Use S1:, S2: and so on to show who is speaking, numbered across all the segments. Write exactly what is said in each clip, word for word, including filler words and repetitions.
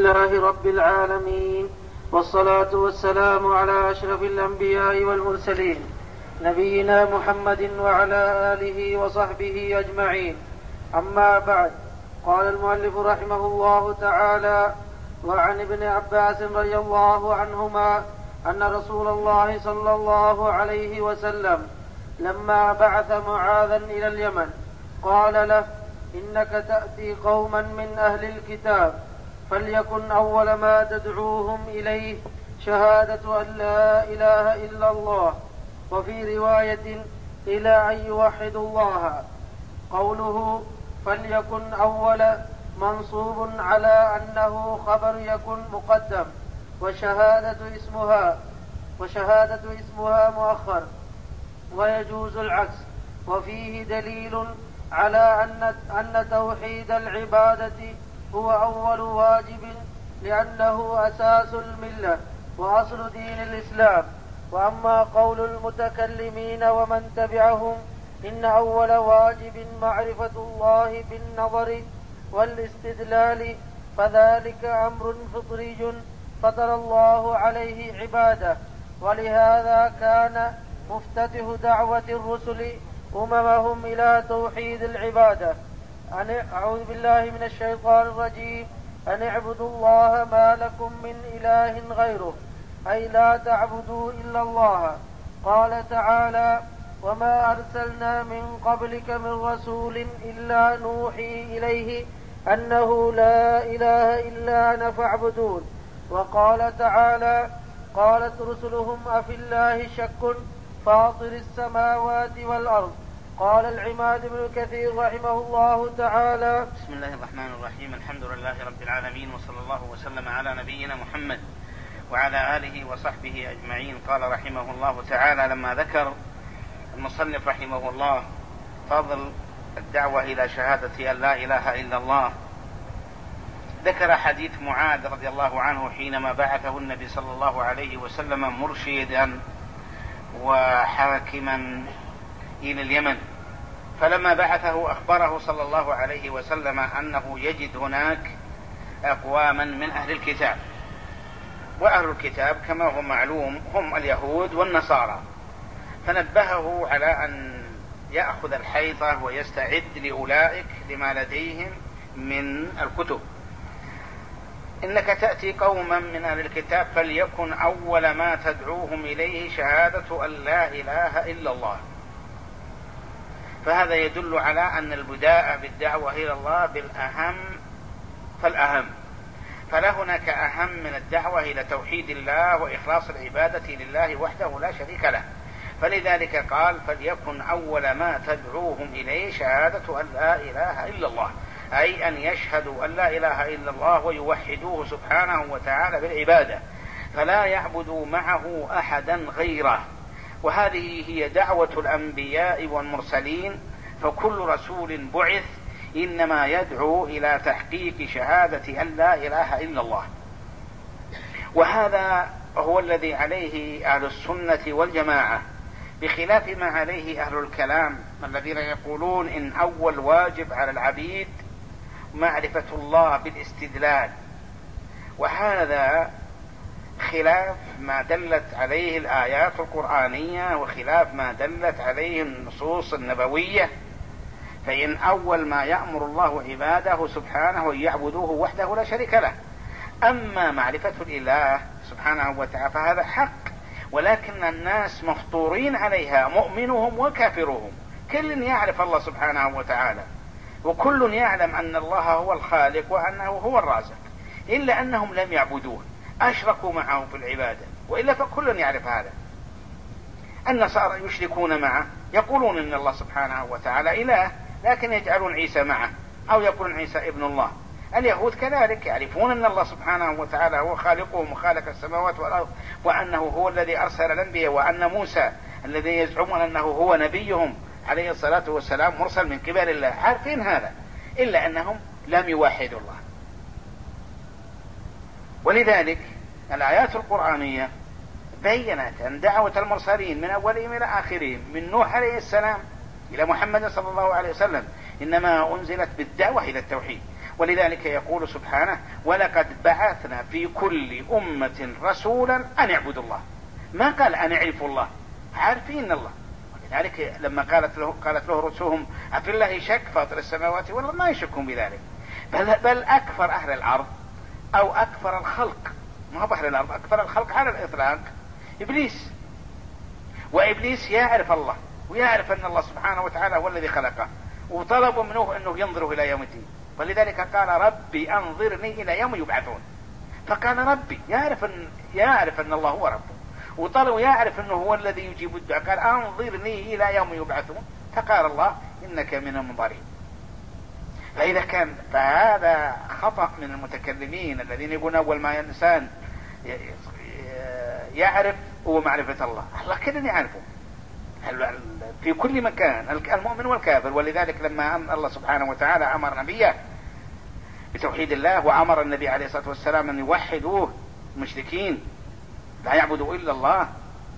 S1: لله رب العالمين، والصلاة والسلام على أشرف الأنبياء والمرسلين نبينا محمد وعلى آله وصحبه أجمعين. أما بعد، قال المؤلف رحمه الله تعالى: وعن ابن عباس رضي الله عنهما أن رسول الله صلى الله عليه وسلم لما بعث معاذا إلى اليمن قال له: إنك تأتي قوما من أهل الكتاب، فليكن أول ما تدعوهم إليه شهادة أن لا إله إلا الله، وفي رواية إلى أن يوحدوا الله. قوله فليكن أول منصوب على أنه خبر يكن مقدم، وشهادة اسمها وشهادة اسمها مؤخر، ويجوز العكس. وفيه دليل على أن أن توحيد العبادة هو أول واجب، لأنه أساس الملة وأصل دين الإسلام. وأما قول المتكلمين ومن تبعهم إن أول واجب معرفة الله بالنظر والاستدلال، فذلك أمر فطري فطر الله عليه عباده، ولهذا كان مفتتح دعوة الرسل أممهم إلى توحيد العبادة. أعوذ بالله من الشيطان الرجيم: أن اعبدوا الله ما لكم من إله غيره، أي لا تعبدوا إلا الله. قال تعالى: وما أرسلنا من قبلك من رسول إلا نوحي إليه أنه لا إله إلا أنا فاعبدون. وقال تعالى: قالت رسلهم أفي الله شك فاطر السماوات والأرض. قال العماد بن كثير رحمه الله تعالى:
S2: بسم الله الرحمن الرحيم، الحمد لله رب العالمين، وصلى الله وسلم على نبينا محمد وعلى آله وصحبه أجمعين. قال رحمه الله تعالى: لما ذكر المصنف رحمه الله فضل الدعوة إلى شهادة أن لا إله إلا الله، ذكر حديث معاذ رضي الله عنه حينما بعثه النبي صلى الله عليه وسلم مرشدا وحاكما إلى اليمن، فلما بعثه أخبره صلى الله عليه وسلم أنه يجد هناك أقواما من أهل الكتاب، وأهل الكتاب كما هو معلوم هم اليهود والنصارى، فنبهه على أن يأخذ الحيطة ويستعد لأولئك لما لديهم من الكتب. إنك تأتي قوما من أهل الكتاب فليكن أول ما تدعوهم إليه شهادة أن لا إله إلا الله. فهذا يدل على أن البداء بالدعوة إلى الله بالأهم فالأهم، فلا هناك أهم من الدعوة إلى توحيد الله وإخلاص العبادة لله وحده لا شريك له. فلذلك قال: فليكن أول ما تدعوهم إليه شهادة أن لا إله إلا الله، أي أن يشهدوا أن لا إله إلا الله ويوحدوه سبحانه وتعالى بالعبادة، فلا يعبدوا معه أحدا غيره. وهذه هي دعوة الأنبياء والمرسلين، فكل رسول بعث إنما يدعو إلى تحقيق شهادة أن لا إله إلا الله. وهذا هو الذي عليه أهل السنة والجماعة، بخلاف ما عليه أهل الكلام الذين يقولون إن أول واجب على العبيد معرفة الله بالاستدلال، وهذا خلاف ما دلت عليه الآيات القرآنية وخلاف ما دلت عليه النصوص النبوية. فإن أول ما يأمر الله عباده سبحانه أن يعبدوه وحده لا شريك له. أما معرفة الإله سبحانه وتعالى فهذا حق، ولكن الناس مفطورين عليها، مؤمنهم وكافرهم، كل يعرف الله سبحانه وتعالى، وكل يعلم أن الله هو الخالق وأنه هو الرازق، إلا أنهم لم يعبدوه، أشركوا معه في العبادة، وإلا فكل يعرف هذا. النصارى يشركون معه، يقولون إن الله سبحانه وتعالى إله، لكن يجعلون عيسى معه، أو يقولون عيسى ابن الله. اليهود كذلك يعرفون أن الله سبحانه وتعالى هو خالقهم وخالق السماوات والأرض، وأنه هو الذي أرسل الأنبياء، وأن موسى الذي يزعمون أنه هو نبيهم عليه الصلاة والسلام مرسل من قبل الله، عارفين هذا، إلا أنهم لم يوحدوا الله. ولذلك الآيات القرآنية بينت أن دعوة المرسلين من أولهم إلى آخرهم، من نوح عليه السلام إلى محمد صلى الله عليه وسلم، إنما أنزلت بالدعوة إلى التوحيد. ولذلك يقول سبحانه ولقد بعثنا في كل أمة رسولا أن اعبدوا الله، ما قال أن اعرفوا الله، عارفين الله. ولذلك لما قالت له قالت له رسلهم أفي الله شك فاطر السماوات والأرض ما يشكون بذلك، بل, بل أكثر أهل الأرض أو أكثر الخلق، ما هو أهل الأرض، أكثر الخلق على الإطلاق إبليس. وإبليس يعرف الله ويعرف أن الله سبحانه وتعالى هو الذي خلقه، وطلبوا منه أنه ينظره إلى يوم الدين، ولذلك قال ربي أنظرني إلى يوم يبعثون. فقال ربي يعرف أن, يعرف أن الله هو ربه، وطلبوا يعرف أنه هو الذي يجيب الدعاء، قال أنظرني إلى يوم يبعثون، فقال الله إنك من المنظرين. فإذا كان فهذا خطأ من المتكلمين الذين يقولون أول ما الإنسان يعرف هو معرفة الله، الله كذا يعرفه في كل مكان المؤمن والكافر. ولذلك لما الله سبحانه وتعالى أمر نبيه بتوحيد الله وأمر النبي عليه الصلاة والسلام أن يوحدوه المشركين لا يعبدوا إلا الله،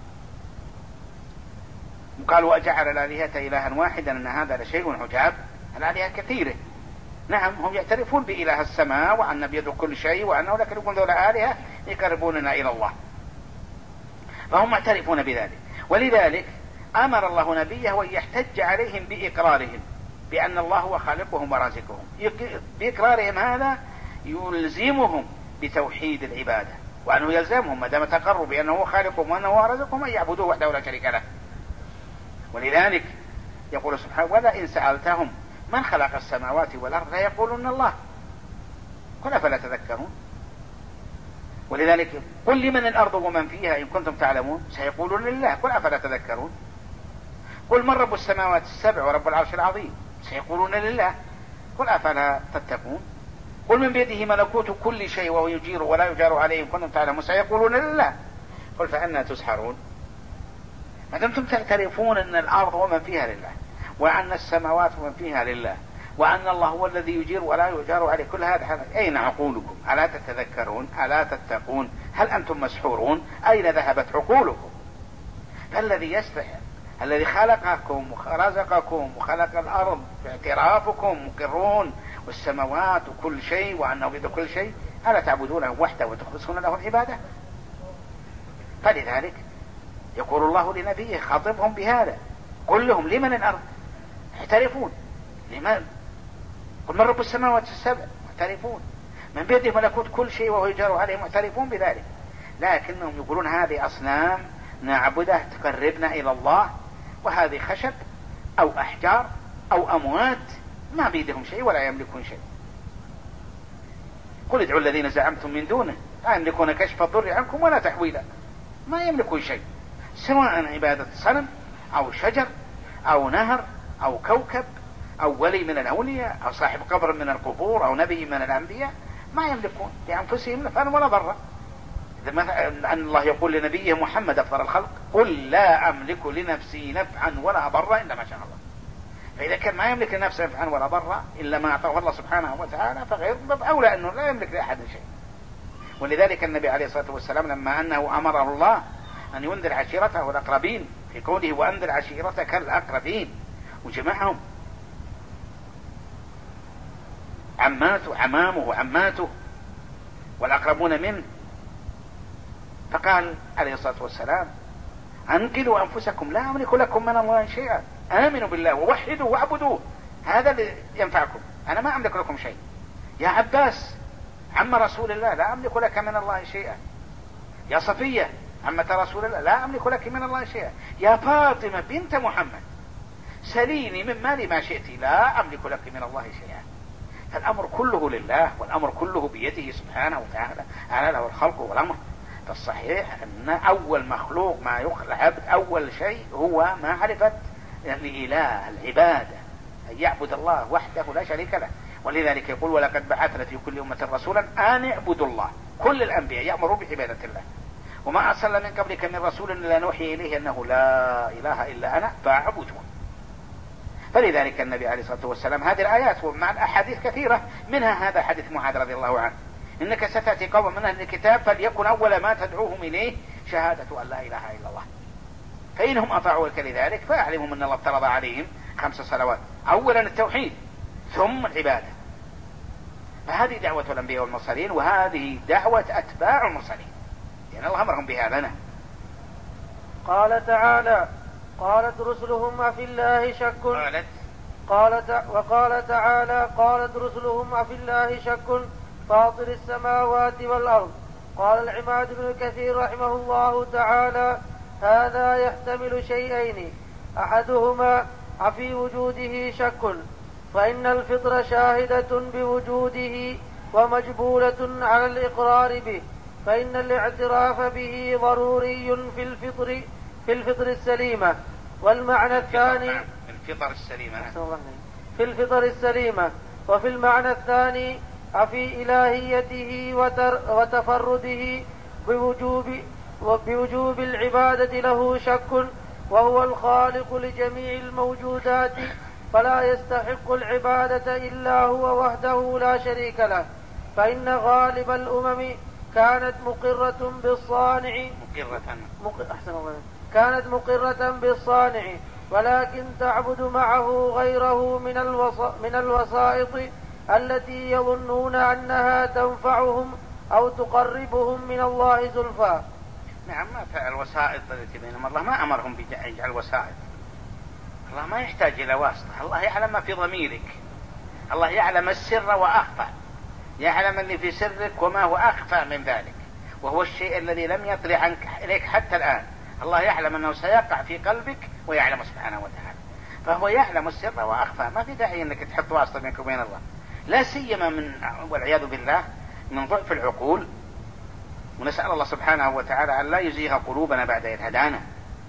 S2: وقالوا أجعل الآلهة إلها واحدا إن هذا لشيء عجاب. الآلهة كثيرة، نعم هم يعترفون بإله السماء وأن بيده كل شيء وأنه، لكن يقول ذولا آلهة يقربوننا إلى الله، فهم معترفون بذلك. ولذلك أمر الله نبيه وأن يحتج عليهم بإقرارهم بأن الله هو خالقهم ورازقهم. بإقرارهم هذا يلزمهم بتوحيد العبادة، وأنه يلزمهم ما دام تقروا بأنه هو خالقهم وأنه هو رازقهم أن يعبدوه وحده لا شريك له. ولذلك يقول سبحانه ولئن سألتهم من خلق السماوات والأرض ليقولون الله قل أفلا تذكرون. ولذلك قل لمن الأرض ومن فيها إن كنتم تعلمون سيقولون لله قل أفلا تذكرون. قل من رب السماوات السبع ورب العرش العظيم سيقولون لله قل أفلا تتقون. قل من بيده ملكوت كل شيء وهو يجير ولا يجار عليه إن كنتم تعلمون سيقولون لله قل فأنى تسحرون. ما دمتم تعترفون أن الأرض ومن فيها لله وأن السماوات ومن فيها لله وأن الله هو الذي يجير ولا يجار عليه، كل هذا أين عقولكم؟ ألا تتذكرون؟ ألا تتقون؟ هل أنتم مسحورون؟ أين ذهبت عقولكم؟ فالذي يستحي الذي خلقكم ورزقكم وخلق الأرض باعترافكم مقرون والسماوات وكل شيء وأنه بيد كل شيء، ألا تعبدونه وحده وتخلصون له العبادة؟ فلذلك يقول الله لنبيه خاطبهم بهذا قل لهم لمن الأرض اعترفون لمن؟ قل من رب السماوات السبع معترفون، من بيده ملكوت كل شيء وهو يجار عليه معترفون بذلك، لكنهم يقولون هذه أصنام نعبدها تقربنا إلى الله، وهذه خشب أو أحجار أو أموات ما بيدهم شيء ولا يملكون شيء. قل ادعوا الذين زعمتم من دونه لا يملكون كشف الضر عنكم ولا تحويلا، ما يملكون شيء، سواء عبادة صنم أو شجر أو نهر أو كوكب أو ولي من الأولياء أو صاحب قبر من القبور أو نبي من الأنبياء، ما يملكون لأنفسهم نفعا ولا ضرا. أن الله يقول لنبيه محمد أفضل الخلق قل لا أملك لنفسي نفعا ولا ضرا إلا ما شاء الله. فإذا كان ما يملك لنفسه نفعا ولا ضرا إلا ما أعطاه الله سبحانه وتعالى فغير أولى أنه لا يملك لأحد شيء. ولذلك النبي عليه الصلاة والسلام لما أنه أمره الله أن ينذر عشيرته الأقربين في قوله وأنذر عشيرتك الأقربين وجمعهم عماته عمامه وعماته والأقربون منه، فقال عليه الصلاة والسلام أنقذوا أنفسكم لا أملك لكم من الله شيئا آمنوا بالله ووحدوا واعبدوه هذا اللي ينفعكم، أنا ما أملك لكم شيء. يا عباس عم رسول الله لا أملك لك من الله شيئا. يا صفية عمة رسول الله لا أملك لك من الله شيئا. يا فاطمة بنت محمد سليني من مالي ما شئت لا أملك لك من الله شيئا. فالأمر كله لله والأمر كله بيده سبحانه وتعالى، ألا له الخلق والأمر. فالصحيح أن أول مخلوق ما يخلق أول شيء هو معرفة الإله العبادة، أن يعبد الله وحده لا شريك له. ولذلك يقول ولقد بعثنا في كل أمة رسولا أن اعبدوا الله. كل الأنبياء يأمروا بعبادة الله، وما أرسلنا من قبلك من رسول إلا نوحي إليه أنه لا إله إلا أنا فاعبدون. فلذلك النبي عليه الصلاة والسلام هذه الآيات ومع الأحاديث كثيرة منها هذا حديث معاذ رضي الله عنه إنك ستأتي قوم من أهل الكتاب فليكن أول ما تدعوهم إليه شهادة أن لا إله إلا الله فإنهم أطاعوك لذلك فأعلمهم أن الله افترض عليهم خمس صلوات، أولا التوحيد ثم العبادة. فهذه دعوة الأنبياء والمرسلين، وهذه دعوة أتباع المرسلين، لأن الله أمرهم بها لنا.
S1: قال تعالى: قالت رسلهم أفي الله شك
S2: قالت
S1: قالت وقال تعالى: قالت رسلهم أفي الله شك فاطر السماوات والأرض. قال العماد بن كثير رحمه الله تعالى: هذا يحتمل شيئين، أحدهما أفي وجوده شك، فإن الفطر شاهدة بوجوده ومجبولة على الإقرار به، فإن الاعتراف به ضروري في الفطر في الفطر السليمة. والمعنى الثاني
S2: في الفطر السليمة
S1: في الفطر السليمة وفي المعنى الثاني أفي إلهيته وتفرده بوجوب وبوجوب العبادة له شك، وهو الخالق لجميع الموجودات فلا يستحق العبادة إلا هو وحده لا شريك له، فإن غالب الأمم كانت مقرة بالصانع
S2: مقرة
S1: أحسن الله كانت مقرة بالصانع، ولكن تعبد معه غيره من الوص... من الوسائط التي يظنون أنها تنفعهم أو تقربهم من الله زلفى.
S2: نعم، ما فعل الوسائط التي بينهم، الله ما أمرهم بجعل وسائط، الله ما يحتاج إلى واسطة، الله يعلم ما في ضميرك، الله يعلم السر وأخفى، يعلم اللي في سرك وما هو أخفى من ذلك، وهو الشيء الذي لم يطلع عنك إليك حتى الآن، الله يعلم أنه سيقع في قلبك ويعلم سبحانه وتعالى، فهو يعلم السر وأخفى، ما في داعي أنك تحط واسطة بينك وبين الله، لا سيما من والعياذ بالله من ضعف العقول. ونسأل الله سبحانه وتعالى أن لا يزيغ قلوبنا بعد إذ هدانا،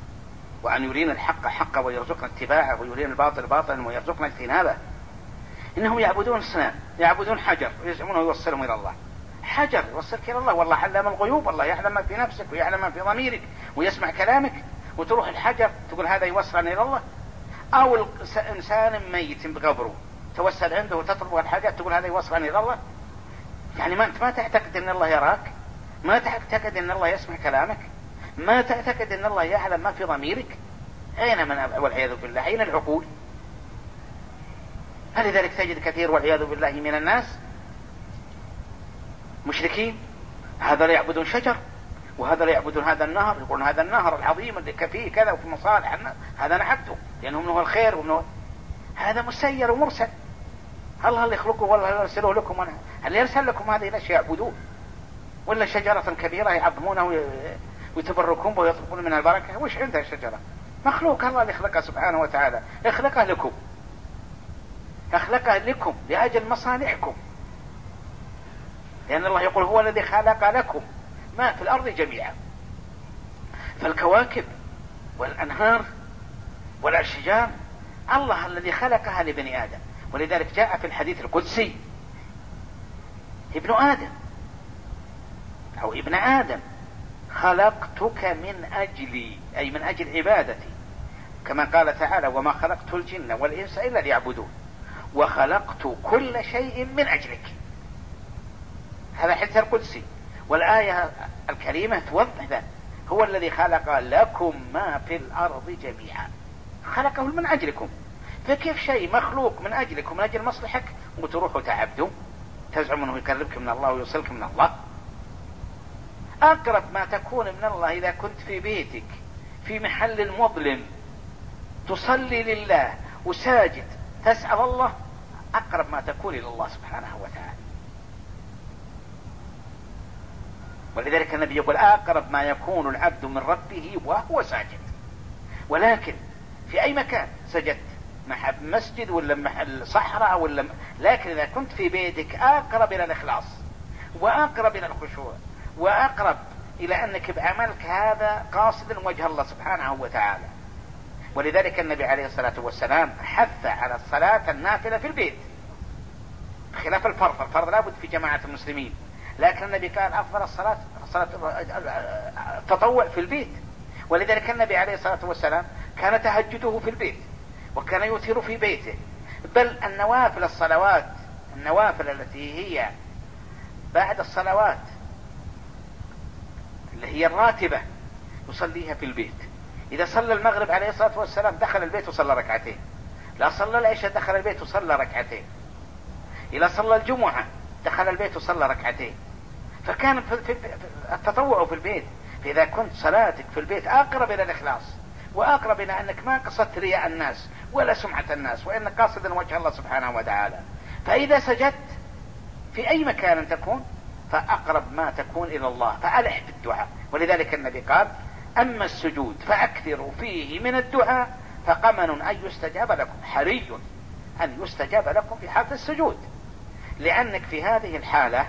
S2: وأن يرينا الحق حقا ويرزقنا اتباعه، ويرينا الباطل باطلا ويرزقنا اجتنابه. إنهم يعبدون الصنام، يعبدون حجر ويزعمونه يوصلهم إلى الله، حجر يوصلك إلى الله، والله علم الغيوب، الله يعلم ما في نفسك ويعلم ما في ضميرك ويسمع كلامك، وتروح الحجر تقول هذا يوصلني إلى الله، أو إنسان ميت بقبره توسل عنده وتطلب الحاجات تقول هذا يوصلني إلى الله. يعني ما أنت ما تعتقد أن الله يراك، ما تعتقد أن الله يسمع كلامك، ما تعتقد أن الله يعلم ما في ضميرك. أين من والعياذ بالله، أين العقول؟ فلذلك تجد كثير والعياذ بالله من الناس مشركين، هذا لا يعبدون شجر، وهذا لا يعبدون هذا النهر، يقولون هذا النهر العظيم اللي فيه كذا وفي مصالح هذا نعبده لأنه منه الخير ومنه، هذا مسير ومرسل، الله اللي يخلقه والله يرسله لكم، أنا هل يرسل لكم هذه الأشياء يعبدون؟ ولا شجرة كبيرة يعظمونها ويتبركون ويطلبون من البركة؟ وش عندها شجرة؟ مخلوق الله اللي خلقها سبحانه وتعالى، يخلقها لكم، يخلقها لكم لأجل مصالحكم، لأن الله يقول هو الذي خلق لكم ما في الأرض جميعا. فالكواكب والأنهار والأشجار الله الذي خلقها لبني آدم، ولذلك جاء في الحديث القدسي: ابن آدم أو ابن آدم خلقتك من أجلي، أي من أجل عبادتي، كما قال تعالى: وما خلقت الجن والإنس إلا ليعبدون، وخلقت كل شيء من أجلك. هذا حديث القدسي، والآية الكريمة توضح ذلك، هو الذي خلق لكم ما في الأرض جميعا، خلقه من أجلكم، فكيف شيء مخلوق من أجلكم من أجل مصلحك وتروحوا تعبدوا تزعم أنه يقربك من الله ويوصلك من الله؟ أقرب ما تكون من الله إذا كنت في بيتك في محل مظلم تصلي لله وساجد تسأل الله، أقرب ما تكون إلى الله سبحانه وتعالى. ولذلك النبي يقول: أقرب ما يكون العبد من ربه وهو ساجد. ولكن في أي مكان سجدت، محل مسجد ولا محل صحراء ولا م... لكن إذا كنت في بيتك أقرب إلى الإخلاص وأقرب إلى الخشوع وأقرب إلى أنك بعملك هذا قاصدا وجه الله سبحانه وتعالى. ولذلك النبي عليه الصلاة والسلام حث على الصلاة النافلة في البيت خلاف الفرض، الفرض لابد في جماعة المسلمين، لكن النبي قال أفضل الصلاة صلاة التطوع في البيت. ولذلك النبي عليه الصلاة والسلام كان تهجده في البيت، وكان يوتر في بيته، بل النوافل الصلوات النوافل التي هي بعد الصلوات اللي هي الراتبة يصليها في البيت. إذا صلى المغرب عليه الصلاة والسلام دخل البيت وصلى ركعتين، لا صلى العشاء دخل البيت وصلى ركعتين، إذا صلى الجمعة دخل البيت وصلى ركعتين، فكان في التطوع في البيت. فإذا كنت صلاتك في البيت أقرب إلى الإخلاص وأقرب إلى أنك ما قصدت رياء الناس ولا سمعة الناس، وإنك قاصدا وجه الله سبحانه وتعالى، فإذا سجدت في أي مكان تكون فأقرب ما تكون إلى الله، فألح بالدعاء. ولذلك النبي قال: أما السجود فأكثروا فيه من الدعاء فقمن أن يستجاب لكم، حري أن يستجاب لكم في حالة السجود، لأنك في هذه الحالة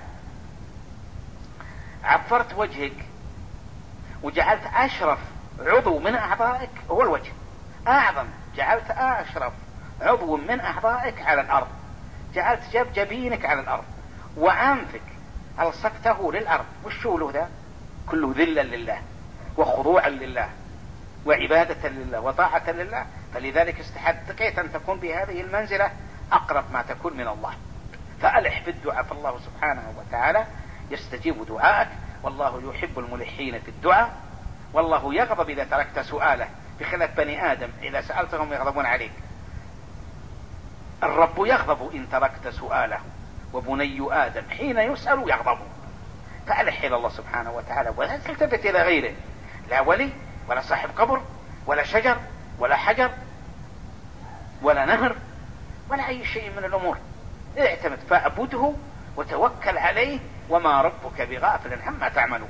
S2: عفرت وجهك وجعلت أشرف عضو من أعضائك هو الوجه، أعظم، جعلت أشرف عضو من أعضائك على الأرض، جعلت جب جبينك على الأرض، وأنفك ألصقته للأرض. وشو له ذا؟ كله ذلا لله وخضوعا لله وعبادة لله وطاعة لله. فلذلك استحقيت أن تكون بهذه المنزلة أقرب ما تكون من الله، فألح بالدعاء، فالله سبحانه وتعالى يستجيب دعاءك، والله يحب الملحين في الدعاء، والله يغضب إذا تركت سؤاله، بخلاف بني آدم إذا سألتهم يغضبون عليك. الرب يغضب إن تركت سؤاله، وبني آدم حين يسأل يغضب. فألح إلى الله سبحانه وتعالى، ولا تلتفت إلى غيره، لا ولي ولا صاحب قبر ولا شجر ولا حجر ولا نهر ولا أي شيء من الأمور. اعتمد فاعبده وتوكل عليه، وما ربك بغافل عما تعملون.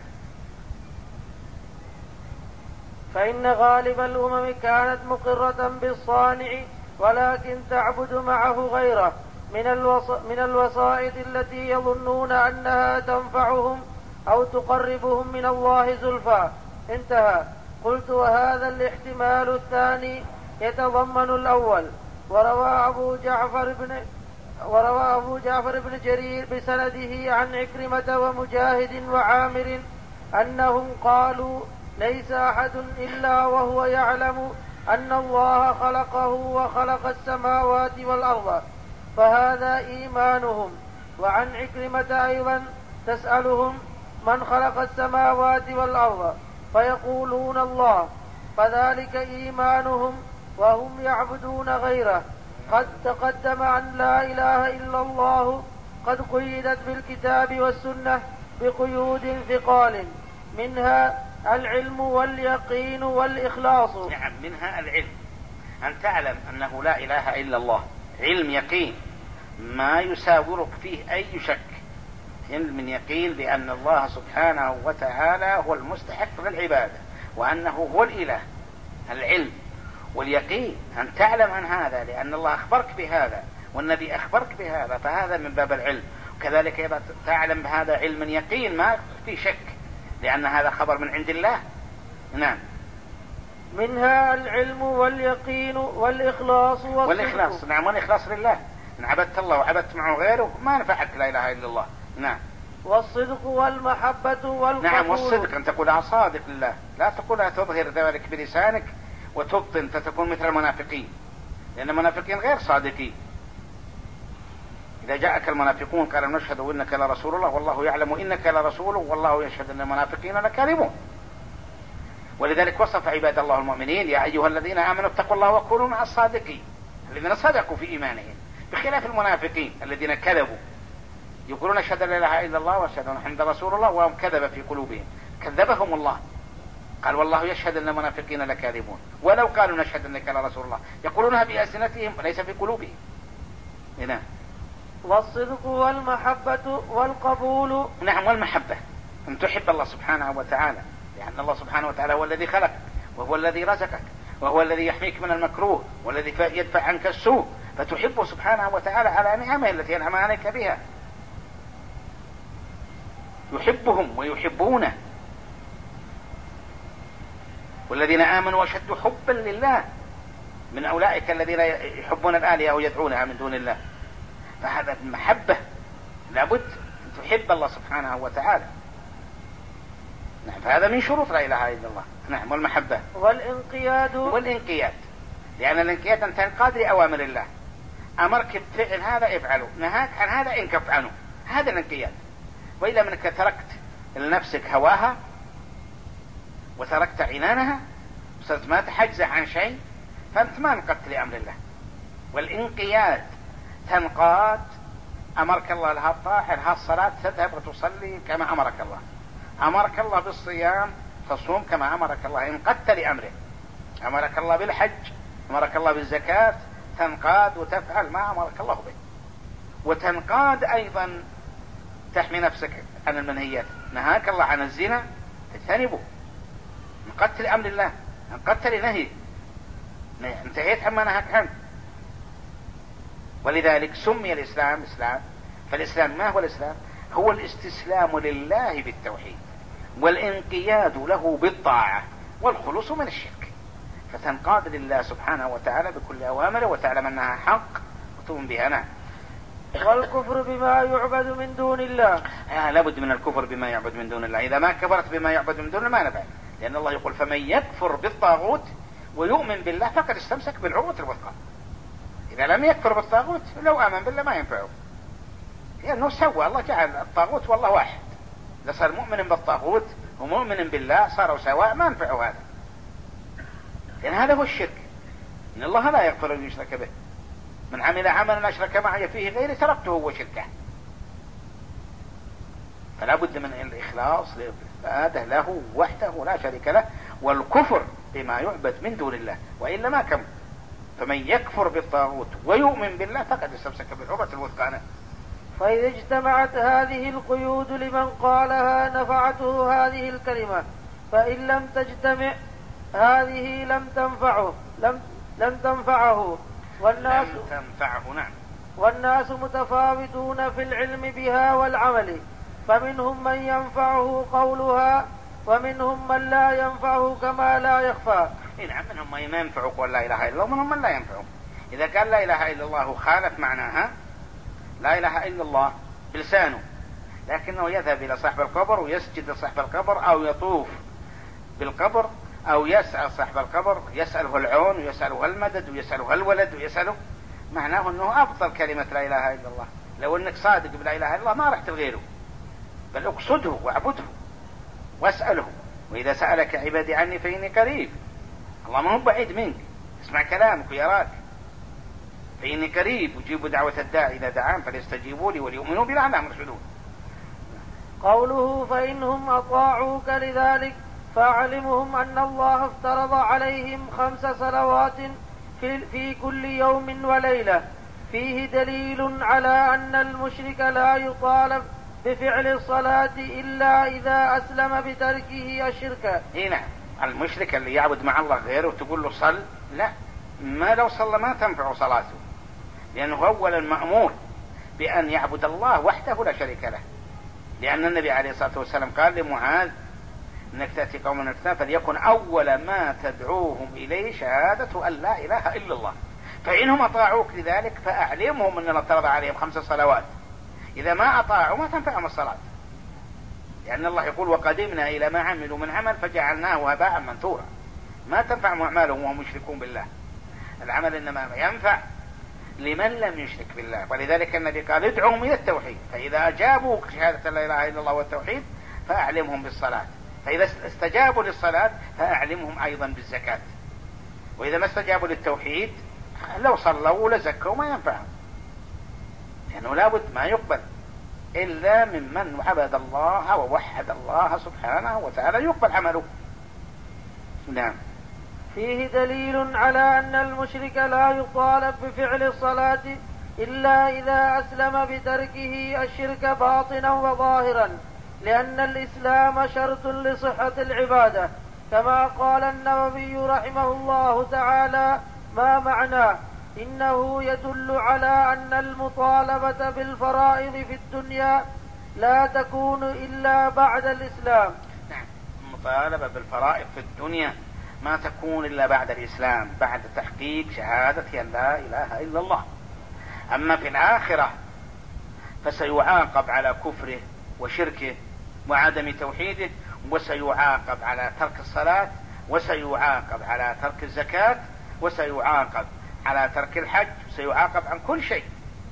S1: فإن غالب الأمم كانت مقرة بالصانع، ولكن تعبد معه غيره من, الوص... من الوسائط التي يظنون أنها تنفعهم أو تقربهم من الله زلفى. انتهى. قلت: وهذا الاحتمال الثاني يتضمن الأول. وروى أبو جعفر بن وروى أبو جعفر بن جرير بسنده عن عكرمة ومجاهد وعامر أنهم قالوا: ليس أحد إلا وهو يعلم أن الله خلقه وخلق السماوات والأرض، فهذا إيمانهم. وعن عكرمة أيضا: تسألهم: من خلق السماوات والأرض؟ فيقولون: الله، فذلك إيمانهم، وهم يعبدون غيره. قد تقدم أن لا إله إلا الله قد قيدت بالكتاب والسنة بقيود ثقال، منها العلم واليقين والإخلاص.
S2: نعم، منها العلم، أن تعلم أنه لا إله إلا الله، علم يقين ما يساورك فيه أي شك، علم يقين بأن الله سبحانه وتعالى هو المستحق للعبادة وأنه هو الإله. العلم واليقين أن تعلم عن هذا، لأن الله أخبرك بهذا والنبي أخبرك بهذا، فهذا من باب العلم. وكذلك تعلم بهذا علم يقين ما في شك، لأن هذا خبر من عند الله. نعم.
S1: منها العلم واليقين والإخلاص
S2: والإخلاص. نعم، والإخلاص لله. إن عبدت الله وعبدت معه غيره ما نفعك لا إله إلا الله. نعم.
S1: والصدق والمحبة والقبول.
S2: نعم، والصدق أن تقولها صادق لله، لا تقولها تظهر ذلك بلسانك وتبطن فتكون مثل المنافقين، لأن المنافقين غير صادقين. إذا جاءك المنافقون قال: نشهد إنك لرسول الله والله يعلم إنك لرسوله والله يشهد أن المنافقين لكاذبون. ولذلك وصف عباد الله المؤمنين: يا أيها الذين آمنوا اتقوا الله وكونوا مع الصادقين، الذين صدقوا في إيمانهم، بخلاف المنافقين الذين كذبوا، يقولون: نشهد لا إله إلا الله واشهد أن محمدا رسول الله، وهم كذب في قلوبهم، كذبهم الله. قال: والله يشهد أن المنافقين لكاذبون، ولو قالوا نشهد أنك لرسول الله يقولونها بألسنتهم وليس في قلوبهم. هنا.
S1: والصدق والمحبة والقبول.
S2: نعم، والمحبة، أن تحب الله سبحانه وتعالى، لأن الله سبحانه وتعالى هو الذي خلق، وهو الذي رزقك، وهو الذي يحميك من المكروه، والذي يدفع عنك السوء، فتحبه سبحانه وتعالى على نعمه التي أنعم عليك بها. يحبهم ويحبونه. والذين آمنوا أشد حبا لله من أولئك الذين يحبون الآلهة ويدعونها من دون الله. فهذا المحبة لابد أن تحب الله سبحانه وتعالى. نعم، فهذا من شروط لا إله إلا الله. نعم، والمحبة
S1: والانقياد.
S2: والانقياد، لأن الانقياد أن تنقاد لأوامر الله، أمرك بفعل هذا افعله، نهاك عن هذا انكف عنه، هذا الانقياد. وإذا منك تركت لنفسك هواها وتركت عنانها وصرت ما تحجز عن شيء، فأنت ما انقدت لأمر الله. والانقياد تنقاد أمرك الله لها الطاهر ها الصلاة تذهب وتصلي كما أمرك الله. أمرك الله بالصيام تصوم كما أمرك الله، انقدت لأمره. أمرك الله بالحج، أمرك الله بالزكاة، تنقاد وتفعل ما أمرك الله به. وتنقاد أيضا تحمي نفسك عن المنهيات. نهاك الله عن الزنا تجتنبه، انقدت لأمر الله، انقدت لنهيه، انتهيت عما نهاك عنه. ولذلك سمي الإسلام إسلام. فالإسلام ما هو الإسلام؟ هو الاستسلام لله بالتوحيد والانقياد له بالطاعة والخلوص من الشرك، فتنقاد لله سبحانه وتعالى بكل أوامره وتعلم أنها حق وتؤمن بها. نعم.
S1: والكفر بما يعبد من دون الله.
S2: آه لابد من الكفر بما يعبد من دون الله. إذا ما كفرت بما يعبد من دون الله ما نفع، لأن الله يقول فمن يكفر بالطاغوت ويؤمن بالله فقد استمسك بالعروة الوثقى. إذا لم يكفر بالطاغوت لو آمن بالله ما ينفعه، لأنه سوى الله جعل الطاغوت والله واحد. إذا صار مؤمن بالطاغوت ومؤمن بالله صاروا سواء ما ينفعه هذا، لأن هذا هو الشرك. إن الله لا يغفر أن يشرك به، من عمل عملا أشرك معي فيه غيري تركته وشركه. فلا بد من الإخلاص للعبادة له وحده لا شريك له، والكفر بما يعبد من دون الله، وإلا ما كم. فمن يكفر بالطاغوت ويؤمن بالله فقد استمسك بالعروة الوثقى.
S1: فإذا اجتمعت هذه القيود لمن قالها نفعته هذه الكلمة، فإن لم تجتمع هذه لم تنفعه لم لم تنفعه والناس
S2: لم تنفعه. نعم.
S1: والناس متفاوتون في العلم بها والعمل، فمنهم من ينفعه قولها ومنهم من لا ينفعه كما لا يخفى.
S2: نعم، منهم من ينفعه قول لا إله إلا الله ومنهم من لا ينفعه. إذا قال لا إله إلا الله خالف معناها لا إله إلا الله بلسانه، لكنه يذهب إلى صاحب القبر ويسجد لصاحب القبر أو يطوف بالقبر أو يسأل صاحب القبر، يسأله العون ويسأله المدد ويسأله الولد ويسأله، معناه أنه أفضل كلمة لا إله إلا الله. لو أنك صادق بلا إله إلا الله ما رحت لغيره، بل اقصده واعبده واسأله. وإذا سألك عبادي عني فإني قريب. الله ما هو بعيد منك، اسمع كلامك ويراك. فإني قريب أجيب دعوة الداعي إذا دعان فليستجيبوا لي وليؤمنوا بي لعلهم يرشدون.
S1: قوله فإنهم أطاعوك لذلك فأعلمهم أن الله افترض عليهم خمس صلوات في, في كل يوم وليلة، فيه دليل على أن المشرك لا يطالب بفعل الصلاة إلا إذا أسلم بتركه الشرك.
S2: هنا المشرك اللي يعبد مع الله غيره تقول له صل، لا، ما لو صلى ما تنفع صلاته، لأنه أولا مأمور بأن يعبد الله وحده لا شريك له، لأن النبي عليه الصلاة والسلام قال لمعاذ إنك تأتي قوما الاثنان فليكن أول ما تدعوهم إليه شهادة أن لا إله إلا الله، فإنهم أطاعوك لذلك فأعلمهم أن الله افترض عليهم خمس صلوات. إذا ما أطاعوا ما تنفعهم الصلاة، لأن الله يقول وقدمنا إلى ما عملوا من عمل فجعلناه هباء منثورا. ما تنفعهم أعمالهم وهم مشركون بالله. العمل إنما ينفع لمن لم يشرك بالله، ولذلك النبي قال ادعوهم إلى التوحيد، فإذا أجابوا شهادة لا إله إلا الله والتوحيد فأعلمهم بالصلاة، فإذا استجابوا للصلاة فأعلمهم أيضا بالزكاة، وإذا ما استجابوا للتوحيد لو صلوا ولا زكوا ما ينفعهم، لأنه لابد ما يقبل إلا ممن عبد الله ووحد الله سبحانه وتعالى يقبل عمله. نعم.
S1: فيه دليل على أن المشرك لا يطالب بفعل الصلاة إلا إذا أسلم بتركه الشرك باطنا وظاهرا، لأن الإسلام شرط لصحة العبادة، كما قال النووي رحمه الله تعالى ما معناه إنه يدل على أن المطالبة بالفرائض في الدنيا لا تكون إلا بعد الإسلام.
S2: نعم، المطالبة بالفرائض في الدنيا ما تكون إلا بعد الإسلام، بعد تحقيق شهادة أن لا إله إلا الله. أما في الآخرة فسيعاقب على كفره وشركه وعدم توحيده، وسيعاقب على ترك الصلاة، وسيعاقب على ترك الزكاة، وسيعاقب على ترك الحج، وسيعاقب عن كل شيء.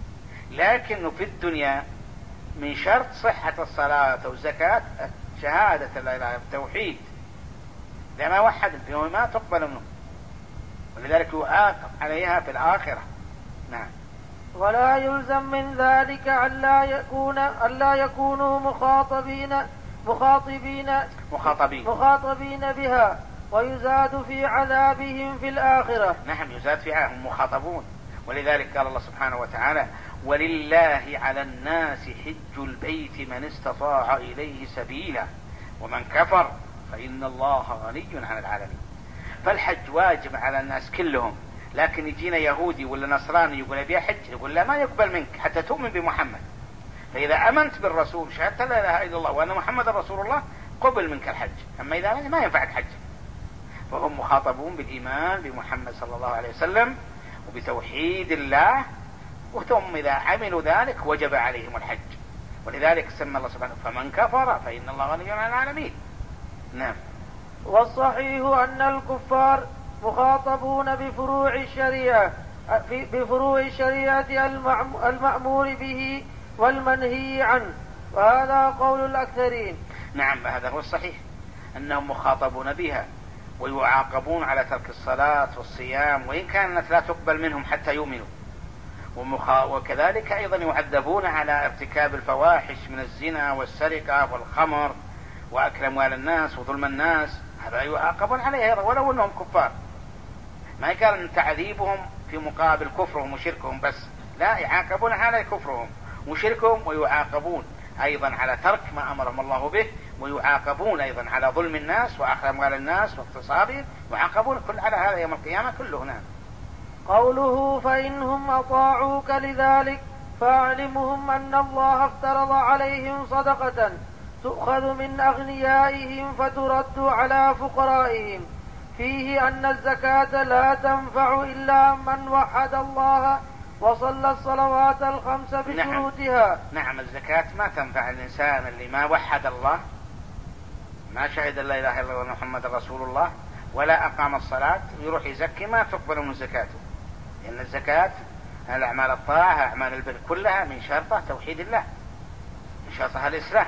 S2: لكن في الدنيا من شرط صحة الصلاة والزكاة شهادة لا إله إلا الله التوحيد، إذا ما وحد اليوم ما تقبل منه، ولذلك يعاقب عليها في الآخرة. نعم.
S1: ولا يلزم من ذلك ألا يكون ألا يكونوا مخاطبين مخاطبين
S2: مخاطبين
S1: مخاطبين بها، ويزاد في عذابهم في الآخرة.
S2: نعم، يزاد في عذابهم مخاطبون. ولذلك قال الله سبحانه وتعالى: ولله على الناس حج البيت من استطاع إليه سبيلا ومن كفر فإن الله غني عن العالمين. فالحج واجب على الناس كلهم، لكن يجينا يهودي ولا نصراني يقول أبي حج، يقول لا، ما يقبل منك حتى تؤمن بمحمد. فإذا أمنت بالرسول شهدت لا إله إلا الله وأن محمد رسول الله قبل منك الحج، أما إذا ما ينفعك حج. فهم مخاطبون بالإيمان بمحمد صلى الله عليه وسلم وبتوحيد الله، وثم إذا عملوا ذلك وجب عليهم الحج. ولذلك سمى الله سبحانه: فمن كفر فإن الله غني عن العالمين. نعم.
S1: والصحيح أن الكفار مخاطبون بفروع الشريعة بفروع الشريعة المأمور به والمنهي عنه، وهذا قول الأكثرين.
S2: نعم، هذا هو الصحيح، أنهم مخاطبون بها ويعاقبون على ترك الصلاة والصيام، وإن كانت لا تقبل منهم حتى يؤمنوا. وكذلك أيضا يعذبون على ارتكاب الفواحش من الزنا والسرقة والخمر وأكل أموال الناس وظلم الناس، هذا يعاقبون عليه ولو أنهم كفار. ما يقال أن تعذيبهم في مقابل كفرهم وشركهم بس، لا، يعاقبون على كفرهم وشركهم، ويعاقبون أيضا على ترك ما أمرهم الله به، ويعاقبون أيضا على ظلم الناس وأخذ أموال الناس واغتصابهم، يعاقبون كل على هذا يوم القيامة كله. نعم.
S1: قوله: فإنهم أطاعوك لذلك فاعلمهم أن الله افترض عليهم صدقة تؤخذ من أغنيائهم فترد على فقرائهم، فيه أن الزكاة لا تنفع إلا من وحد الله وصلى الصلوات الخمس بشروطها.
S2: نعم. نعم، الزكاة ما تنفع الإنسان اللي ما وحد الله، ما شهد لا إله إلا الله محمد رسول الله، ولا أقام الصلاة، يروح يزكي ما تقبل من زكاته، لأن الزكاة الأعمال الطاعة أعمال البر كلها من شرطها توحيد الله، من شرطها الإسلام.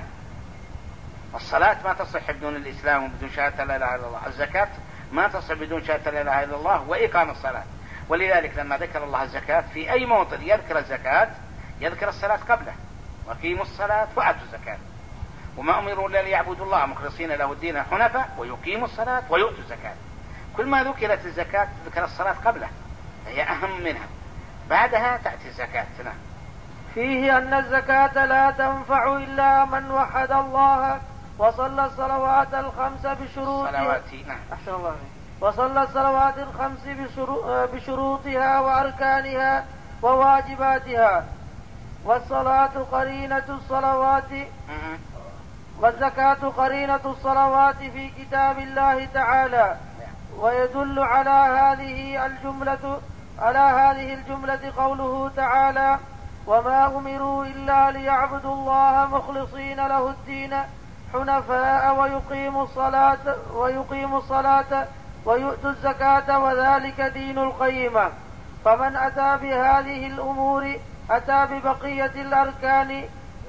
S2: الصلاة ما تصح بدون الإسلام وبدون شهادة لا إله إلا الله، الزكاة ما تصح بدون شهادة لا إله إلا الله وإقام الصلاة. ولذلك لما ذكر الله الزكاة في أي موطن يذكر الزكاة يذكر الصلاة قبله: وقيموا الصلاة وآتوا الزكاة، وما أمروا إلا ليعبدوا الله مخلصين له الدين حنفاء ويقيموا الصلاة ويؤتوا الزكاة. كل ما ذكرت الزكاة ذكر الصلاة قبله، هي أهم منها، بعدها تأتي الزكاة. نعم.
S1: فيه أن الزكاة لا تنفع إلا من وحد الله وصلى الصلوات الخمس بشروطها.
S2: نعم.
S1: أحسن الله. وصلى الصلوات الخمس بشروطها وأركانها وواجباتها، والصلاة قرينة الصلوات والزكاة قرينة الصلوات في كتاب الله تعالى. ويدل على هذه الجملة على هذه الجملة قوله تعالى: وما أمروا إلا ليعبدوا الله مخلصين له الدين حنفاء ويقيموا الصلاة ويقيموا الصلاة ويؤتوا الزكاة وذلك دين القيمة. فمن أتى بهذه الأمور أتى ببقية الأركان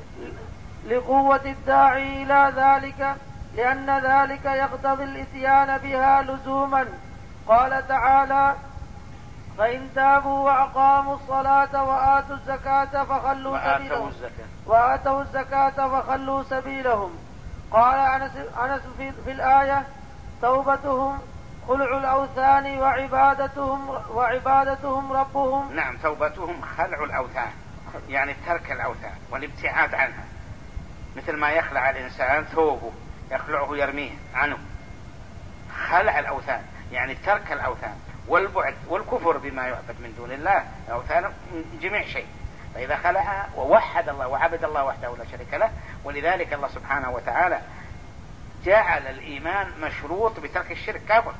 S1: لقوة الداعي إلى ذلك، لأن ذلك يقتضي الإتيان بها لزوما. قال تعالى: فإن تابوا وأقاموا الصلاة وآتوا الزكاة فخلوا سبيلهم وآتوا الزكاة فخلوا سبيلهم. قال أنس, أنس في, في الآية: توبتهم خلع الأوثان وعبادتهم وعبادتهم ربهم.
S2: نعم، توبتهم خلع الأوثان، يعني ترك الأوثان والابتعاد عنها، مثل ما يخلع الإنسان ثوبه يخلعه يرميه عنه. خلع الأوثان يعني ترك الأوثان والبعد والكفر بما يعبد من دون الله، الأوثان من جميع شيء. فإذا خلعها ووحد الله وعبد الله وحده لا شريك له. ولذلك الله سبحانه وتعالى جعل الإيمان مشروط بترك الشرك كافر.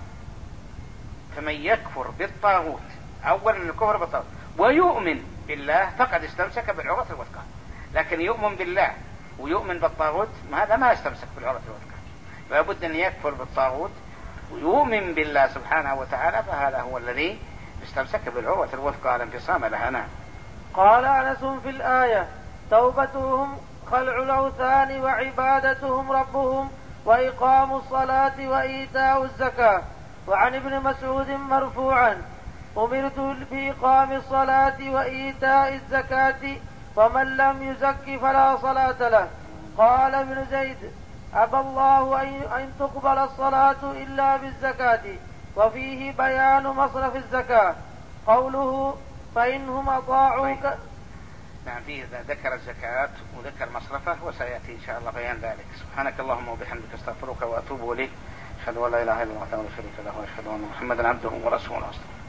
S2: فمن يكفر بالطاغوت، أولا الكفر بالطاغوت، ويؤمن بالله فقد استمسك بالعروة الوثقى. لكن يؤمن بالله ويؤمن بالطاغوت هذا ما يستمسك بالعروة الوثقى، فلابد أن يكفر بالطاغوت ويؤمن بالله سبحانه وتعالى، فهذا هو الذي استمسك بالعروة الوثقى لا انفصام لها. نعم.
S1: قال أنس في الآية: توبتهم خلع الأوثان وعبادتهم ربهم وإقام الصلاة وإيتاء الزكاة. وعن ابن مسعود مرفوعا: أمرت بإقام الصلاة وإيتاء الزكاة فمن لم يزك فلا صلاة له. قال ابن زيد أبى الله أن تقبل الصلاة إلا بالزكاة، وفيه بيان مصرف الزكاة. قوله فإنهم أطاعوك.
S2: نعم، فيه ذكر الزكاة وذكر مصرفه، وسيأتي إن شاء الله بيان ذلك. سبحانك اللهم وبحمدك استغفرك وأتوب إليك. أشهد أن لا إله إلا الله وحده لا شريك له وأشهد أن محمدا عبده ورسوله.